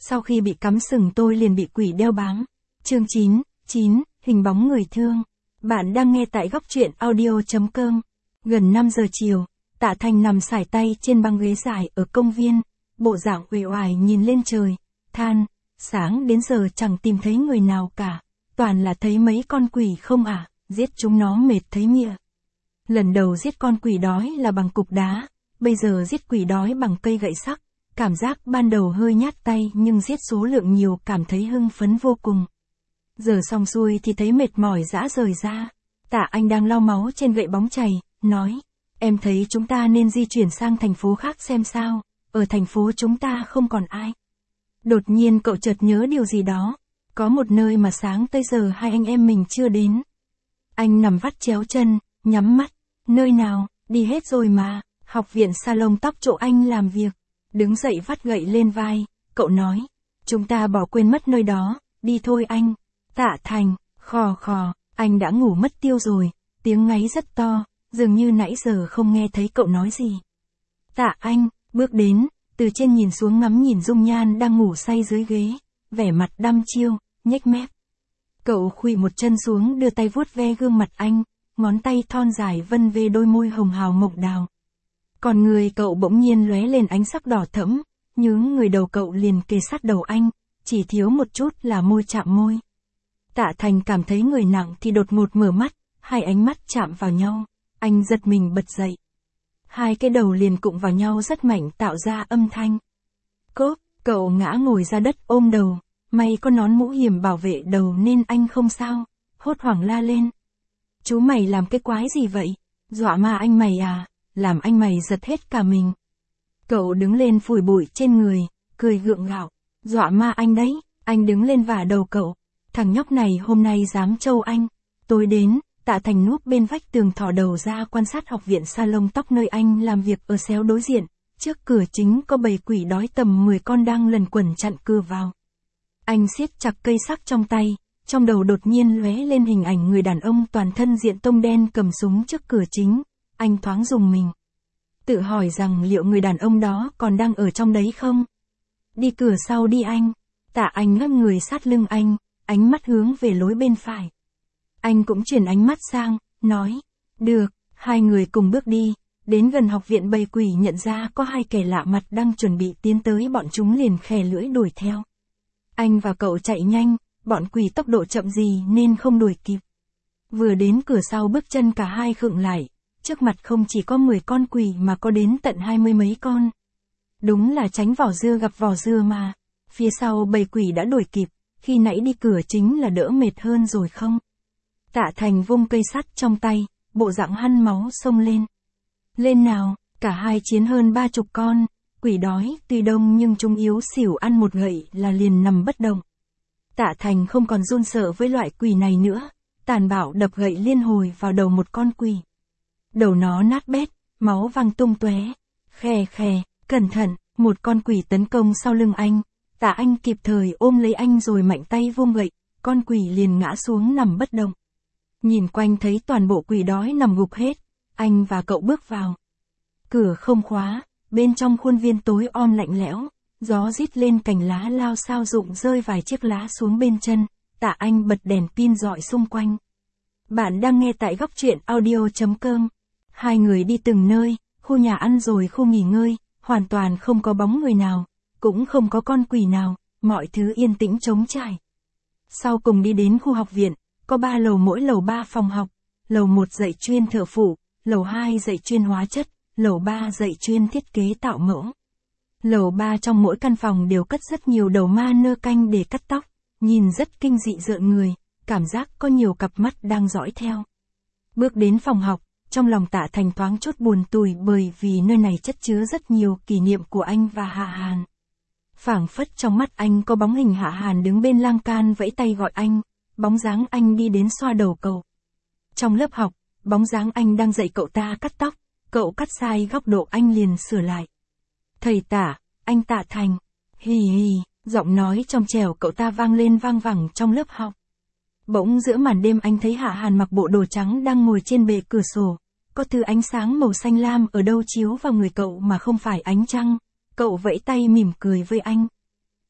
Sau khi bị cắm sừng tôi liền bị quỷ đeo bám. Chương 9, hình bóng người thương. Bạn đang nghe tại góc truyện audio.com. Gần 5 giờ chiều, Tạ Thành nằm sải tay trên băng ghế dài ở công viên, bộ dạng uể oải nhìn lên trời, than, sáng đến giờ chẳng tìm thấy người nào cả, toàn là thấy mấy con quỷ không à, giết chúng nó mệt thấy mịa. Lần đầu giết con quỷ đói là bằng cục đá, bây giờ giết quỷ đói bằng cây gậy sắc, cảm giác ban đầu hơi nhát tay nhưng giết số lượng nhiều cảm thấy hưng phấn vô cùng. Giờ xong xuôi thì thấy mệt mỏi rã rời ra. Tạ Anh đang lau máu trên gậy bóng chày, nói, em thấy chúng ta nên di chuyển sang thành phố khác xem sao, ở thành phố chúng ta không còn ai. Đột nhiên cậu chợt nhớ điều gì đó, có một nơi mà sáng tới giờ hai anh em mình chưa đến. Anh nằm vắt chéo chân, nhắm mắt, nơi nào, đi hết rồi mà, học viện salon tóc chỗ anh làm việc. Đứng dậy vắt gậy lên vai, cậu nói, chúng ta bỏ quên mất nơi đó, đi thôi anh. Tạ Thành, khò khò, anh đã ngủ mất tiêu rồi, tiếng ngáy rất to, dường như nãy giờ không nghe thấy cậu nói gì. Tạ Anh, bước đến, từ trên nhìn xuống ngắm nhìn dung nhan đang ngủ say dưới ghế, vẻ mặt đăm chiêu, nhếch mép. Cậu khuỵu một chân xuống đưa tay vuốt ve gương mặt anh, ngón tay thon dài vân về đôi môi hồng hào mộng đào. Còn người cậu bỗng nhiên lóe lên ánh sắc đỏ thẫm, nhướng người đầu cậu liền kề sát đầu anh, chỉ thiếu một chút là môi chạm môi. Tạ Thành cảm thấy người nặng thì đột ngột mở mắt, hai ánh mắt chạm vào nhau, anh giật mình bật dậy. Hai cái đầu liền cụng vào nhau rất mạnh tạo ra âm thanh. Cốp, cậu ngã ngồi ra đất ôm đầu, may có nón mũ hiểm bảo vệ đầu nên anh không sao, hốt hoảng la lên. Chú mày làm cái quái gì vậy? Dọa ma anh mày à? Làm anh mày giật hết cả mình. Cậu đứng lên phủi bụi trên người, cười gượng gạo. Dọa ma anh đấy, anh đứng lên vả đầu cậu. Thằng nhóc này hôm nay dám trâu anh. Tối đến, Tạ Thành núp bên vách tường thò đầu ra quan sát học viện salon tóc nơi anh làm việc ở xéo đối diện. Trước cửa chính có bầy quỷ đói tầm 10 con đang lần quẩn chặn cửa vào. Anh siết chặt cây sắc trong tay, trong đầu đột nhiên lóe lên hình ảnh người đàn ông toàn thân diện tông đen cầm súng trước cửa chính. Anh thoáng rùng mình. Tự hỏi rằng liệu người đàn ông đó còn đang ở trong đấy không? Đi cửa sau đi anh. Tạ Anh ngấp người sát lưng anh, ánh mắt hướng về lối bên phải. Anh cũng chuyển ánh mắt sang, nói, được, hai người cùng bước đi, đến gần học viện bầy quỷ nhận ra có hai kẻ lạ mặt đang chuẩn bị tiến tới bọn chúng liền khè lưỡi đuổi theo. Anh và cậu chạy nhanh, bọn quỷ tốc độ chậm gì nên không đuổi kịp. Vừa đến cửa sau bước chân cả hai khựng lại, trước mặt không chỉ có 10 con quỷ mà có đến tận 20 mấy con. Đúng là tránh vỏ dưa gặp vỏ dưa mà, phía sau bầy quỷ đã đuổi kịp, khi nãy đi cửa chính là đỡ mệt hơn rồi không? Tạ Thành vung cây sắt trong tay, bộ dạng hăn máu xông lên. Lên nào, cả hai chiến hơn 30 con, quỷ đói, tuy đông nhưng chúng yếu xỉu ăn một gậy là liền nằm bất động. Tạ Thành không còn run sợ với loại quỷ này nữa, tàn bạo đập gậy liên hồi vào đầu một con quỷ. Đầu nó nát bét, máu văng tung tóe. Khè khè, cẩn thận, một con quỷ tấn công sau lưng anh. Tạ Anh kịp thời ôm lấy anh rồi mạnh tay vung gậy, con quỷ liền ngã xuống nằm bất động. Nhìn quanh thấy toàn bộ quỷ đói nằm gục hết, anh và cậu bước vào. Cửa không khóa, bên trong khuôn viên tối om lạnh lẽo, gió rít lên cành lá lao sao rụng rơi vài chiếc lá xuống bên chân. Tạ Anh bật đèn pin rọi xung quanh. Bạn đang nghe tại góc truyện audio.com. Hai người đi từng nơi, khu nhà ăn rồi khu nghỉ ngơi, hoàn toàn không có bóng người nào, cũng không có con quỷ nào, mọi thứ yên tĩnh trống trải. Sau cùng đi đến khu học viện, có 3 lầu mỗi lầu 3 phòng học, lầu 1 dạy chuyên thợ phụ, lầu 2 dạy chuyên hóa chất, lầu 3 dạy chuyên thiết kế tạo mẫu. Lầu 3 trong mỗi căn phòng đều cất rất nhiều đầu ma nơ canh để cắt tóc, nhìn rất kinh dị rợn người, cảm giác có nhiều cặp mắt đang dõi theo. Bước đến phòng học, trong lòng Tạ Thành thoáng chút buồn tủi bởi vì nơi này chất chứa rất nhiều kỷ niệm của anh và Hạ Hàn. Phảng phất trong mắt anh có bóng hình Hạ Hàn đứng bên lan can vẫy tay gọi anh, bóng dáng anh đi đến xoa đầu cậu. Trong lớp học, bóng dáng anh đang dạy cậu ta cắt tóc, cậu cắt sai góc độ anh liền sửa lại. Thầy Tạ, anh Tạ Thành, hì hì, giọng nói trong trẻo cậu ta vang lên vang vẳng trong lớp học. Bỗng giữa màn đêm anh thấy Hạ Hàn mặc bộ đồ trắng đang ngồi trên bệ cửa sổ, có thứ ánh sáng màu xanh lam ở đâu chiếu vào người cậu mà không phải ánh trăng, cậu vẫy tay mỉm cười với anh.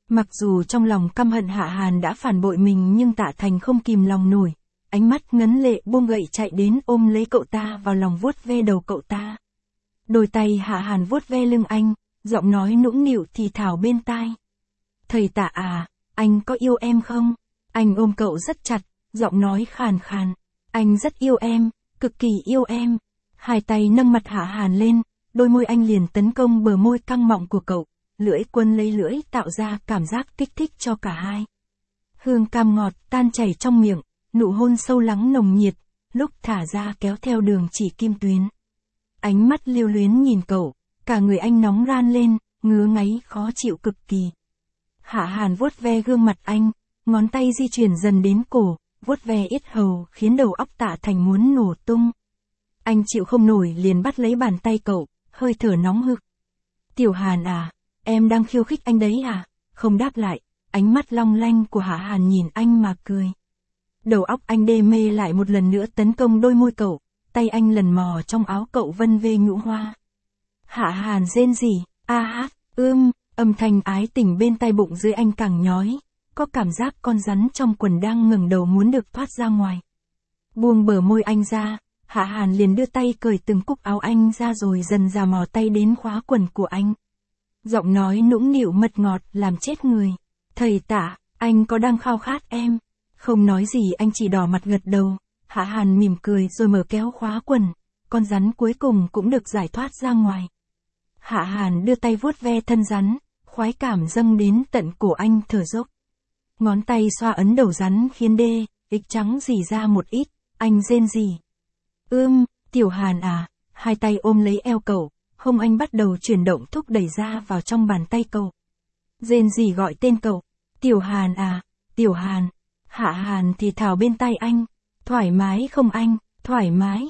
Mặc dù trong lòng căm hận Hạ Hàn đã phản bội mình nhưng Tạ Thành không kìm lòng nổi. Ánh mắt ngấn lệ buông gậy chạy đến ôm lấy cậu ta vào lòng vuốt ve đầu cậu ta. Đôi tay Hạ Hàn vuốt ve lưng anh, giọng nói nũng nịu thì thào bên tai. Thầy Tạ à, anh có yêu em không? Anh ôm cậu rất chặt, giọng nói khàn khàn. Anh rất yêu em, cực kỳ yêu em. Hai tay nâng mặt Hạ Hàn lên, đôi môi anh liền tấn công bờ môi căng mọng của cậu, lưỡi quấn lấy lưỡi tạo ra cảm giác kích thích cho cả hai. Hương cam ngọt tan chảy trong miệng, nụ hôn sâu lắng nồng nhiệt, lúc thả ra kéo theo đường chỉ kim tuyến. Ánh mắt lưu luyến nhìn cậu, cả người anh nóng ran lên, ngứa ngáy khó chịu cực kỳ. Hạ Hàn vuốt ve gương mặt anh, ngón tay di chuyển dần đến cổ, vuốt ve yết hầu khiến đầu óc Tạ Thành muốn nổ tung. Anh chịu không nổi liền bắt lấy bàn tay cậu, hơi thở nóng hực. Tiểu Hàn à, em đang khiêu khích anh đấy à? Không đáp lại, ánh mắt long lanh của Hạ Hàn nhìn anh mà cười. Đầu óc anh đê mê lại một lần nữa tấn công đôi môi cậu, tay anh lần mò trong áo cậu vân vê nhũ hoa. Hạ Hàn rên rỉ, a hát, âm thanh ái tình bên tai bụng dưới anh càng nhói, có cảm giác con rắn trong quần đang ngẩng đầu muốn được thoát ra ngoài. Buông bờ môi anh ra, Hạ Hàn liền đưa tay cởi từng cúc áo anh ra rồi dần dà mò tay đến khóa quần của anh. Giọng nói nũng nịu mật ngọt làm chết người. Thầy Tạ, anh có đang khao khát em? Không nói gì anh chỉ đỏ mặt gật đầu. Hạ Hàn mỉm cười rồi mở kéo khóa quần, con rắn cuối cùng cũng được giải thoát ra ngoài. Hạ Hàn đưa tay vuốt ve thân rắn, khoái cảm dâng đến tận cổ anh thở dốc. Ngón tay xoa ấn đầu rắn khiến ích trắng rỉ ra một ít, anh rên rỉ. Tiểu Hàn à, hai tay ôm lấy eo cậu, hông anh bắt đầu chuyển động thúc đẩy ra vào trong bàn tay cậu. Rên rỉ gọi tên cậu, Tiểu Hàn à, Tiểu Hàn. Hạ Hàn thì thào bên tai anh, thoải mái không anh, thoải mái,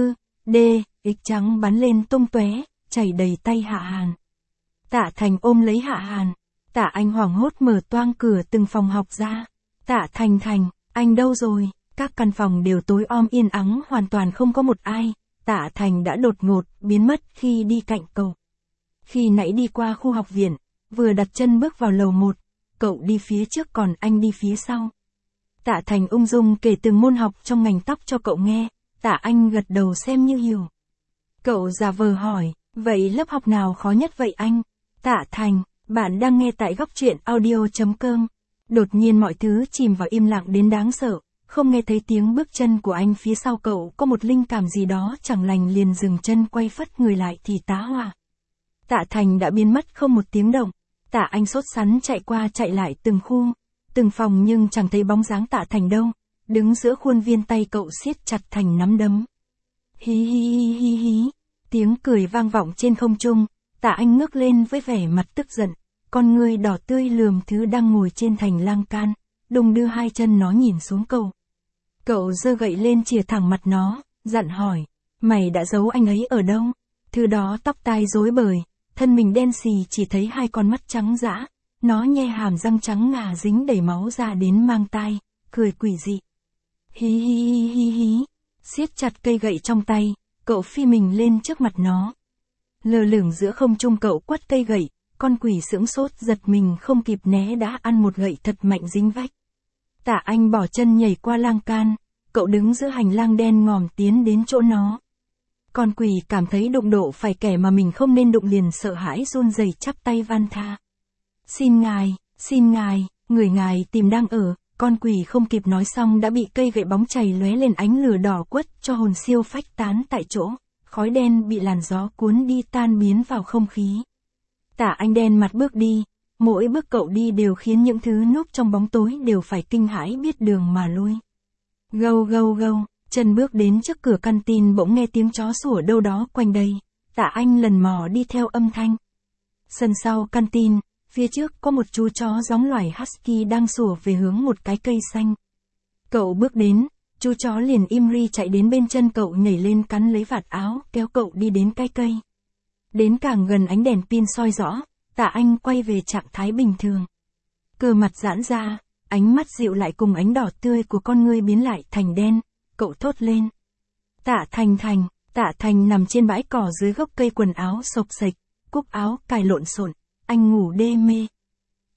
ích trắng bắn lên tung tóe, chảy đầy tay Hạ Hàn. Tạ Thành ôm lấy Hạ Hàn, Tạ Anh hoảng hốt mở toang cửa từng phòng học ra. Tạ Thành, anh đâu rồi? Các căn phòng đều tối om yên ắng hoàn toàn không có một ai. Tạ Thành đã đột ngột biến mất khi đi cạnh cậu. Khi nãy đi qua khu học viện, vừa đặt chân bước vào lầu 1, cậu đi phía trước còn anh đi phía sau. Tạ Thành ung dung kể từng môn học trong ngành tóc cho cậu nghe, Tạ Anh gật đầu xem như hiểu. Cậu giả vờ hỏi, vậy lớp học nào khó nhất vậy anh? Tạ Thành, bạn đang nghe tại góc truyện audio.com. Đột nhiên mọi thứ chìm vào im lặng đến đáng sợ, không nghe thấy tiếng bước chân của anh phía sau cậu có một linh cảm gì đó chẳng lành liền dừng chân quay phất người lại thì tá hỏa. Tạ Thành đã biến mất không một tiếng động, Tạ Anh sốt sắng chạy qua chạy lại từng khu, từng phòng nhưng chẳng thấy bóng dáng Tạ Thành đâu, đứng giữa khuôn viên tay cậu siết chặt thành nắm đấm. Hí hí hí hí hí, tiếng cười vang vọng trên không trung, Tạ Anh ngước lên với vẻ mặt tức giận, con ngươi đỏ tươi lườm thứ đang ngồi trên thành lang can, đung đưa hai chân nó nhìn xuống cậu. Cậu giơ gậy lên chìa thẳng mặt nó, dặn hỏi, mày đã giấu anh ấy ở đâu? Thứ đó tóc tai rối bời, thân mình đen xì chỉ thấy hai con mắt trắng dã, nó nhe hàm răng trắng ngà dính đầy máu ra đến mang tai, cười quỷ dị. Hí hí hí hí hí, siết chặt cây gậy trong tay, cậu phi mình lên trước mặt nó. Lơ lửng giữa không trung cậu quất cây gậy, con quỷ sững sốt giật mình không kịp né đã ăn một gậy thật mạnh dính vách. Tạ Anh bỏ chân nhảy qua lan can, cậu đứng giữa hành lang đen ngòm tiến đến chỗ nó. Con quỷ cảm thấy đụng độ phải kẻ mà mình không nên đụng liền sợ hãi run rẩy chắp tay van tha. Xin ngài, người ngài tìm đang ở, con quỷ không kịp nói xong đã bị cây gậy bóng chảy lóe lên ánh lửa đỏ quất cho hồn siêu phách tán tại chỗ, khói đen bị làn gió cuốn đi tan biến vào không khí. Tạ Anh đen mặt bước đi, mỗi bước cậu đi đều khiến những thứ núp trong bóng tối đều phải kinh hãi biết đường mà lui. Gâu gâu gâu, chân bước đến trước cửa căn tin bỗng nghe tiếng chó sủa đâu đó quanh đây, Tạ Anh lần mò đi theo âm thanh. Sân sau căn tin, phía trước có một chú chó giống loài husky đang sủa về hướng một cái cây xanh. Cậu bước đến, chú chó liền im ri chạy đến bên chân cậu nhảy lên cắn lấy vạt áo kéo cậu đi đến cái cây. Đến càng gần ánh đèn pin soi rõ, Tạ Anh quay về trạng thái bình thường. Cơ mặt giãn ra, ánh mắt dịu lại cùng ánh đỏ tươi của con ngươi biến lại thành đen, cậu thốt lên. Tạ Thành nằm trên bãi cỏ dưới gốc cây quần áo xộc xệch, cúc áo cài lộn xộn, anh ngủ đê mê.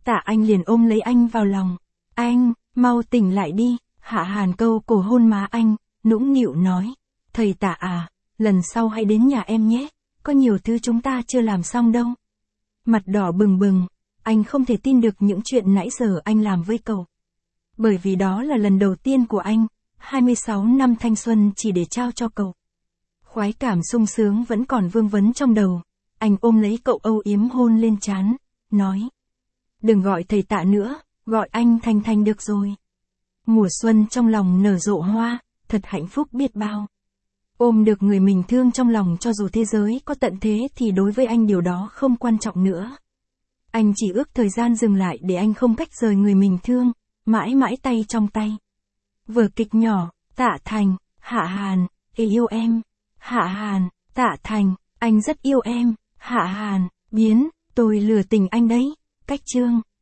Tạ Anh liền ôm lấy anh vào lòng. Anh, mau tỉnh lại đi. Hạ Hàn câu cổ hôn má anh, nũng nịu nói. Thầy Tạ à, lần sau hãy đến nhà em nhé, có nhiều thứ chúng ta chưa làm xong đâu. Mặt đỏ bừng bừng, anh không thể tin được những chuyện nãy giờ anh làm với cậu. Bởi vì đó là lần đầu tiên của anh, 26 năm thanh xuân chỉ để trao cho cậu. Khoái cảm sung sướng vẫn còn vương vấn trong đầu, anh ôm lấy cậu âu yếm hôn lên trán, nói. Đừng gọi thầy Tạ nữa, gọi anh Thanh Thanh được rồi. Mùa xuân trong lòng nở rộ hoa, thật hạnh phúc biết bao. Ôm được người mình thương trong lòng cho dù thế giới có tận thế thì đối với anh điều đó không quan trọng nữa. Anh chỉ ước thời gian dừng lại để anh không cách rời người mình thương, mãi mãi tay trong tay. Vở kịch nhỏ, Tạ Thành, Hạ Hàn, yêu em. Hạ Hàn, Tạ Thành, anh rất yêu em. Hạ Hàn, biến, tôi lừa tình anh đấy. Cách chương.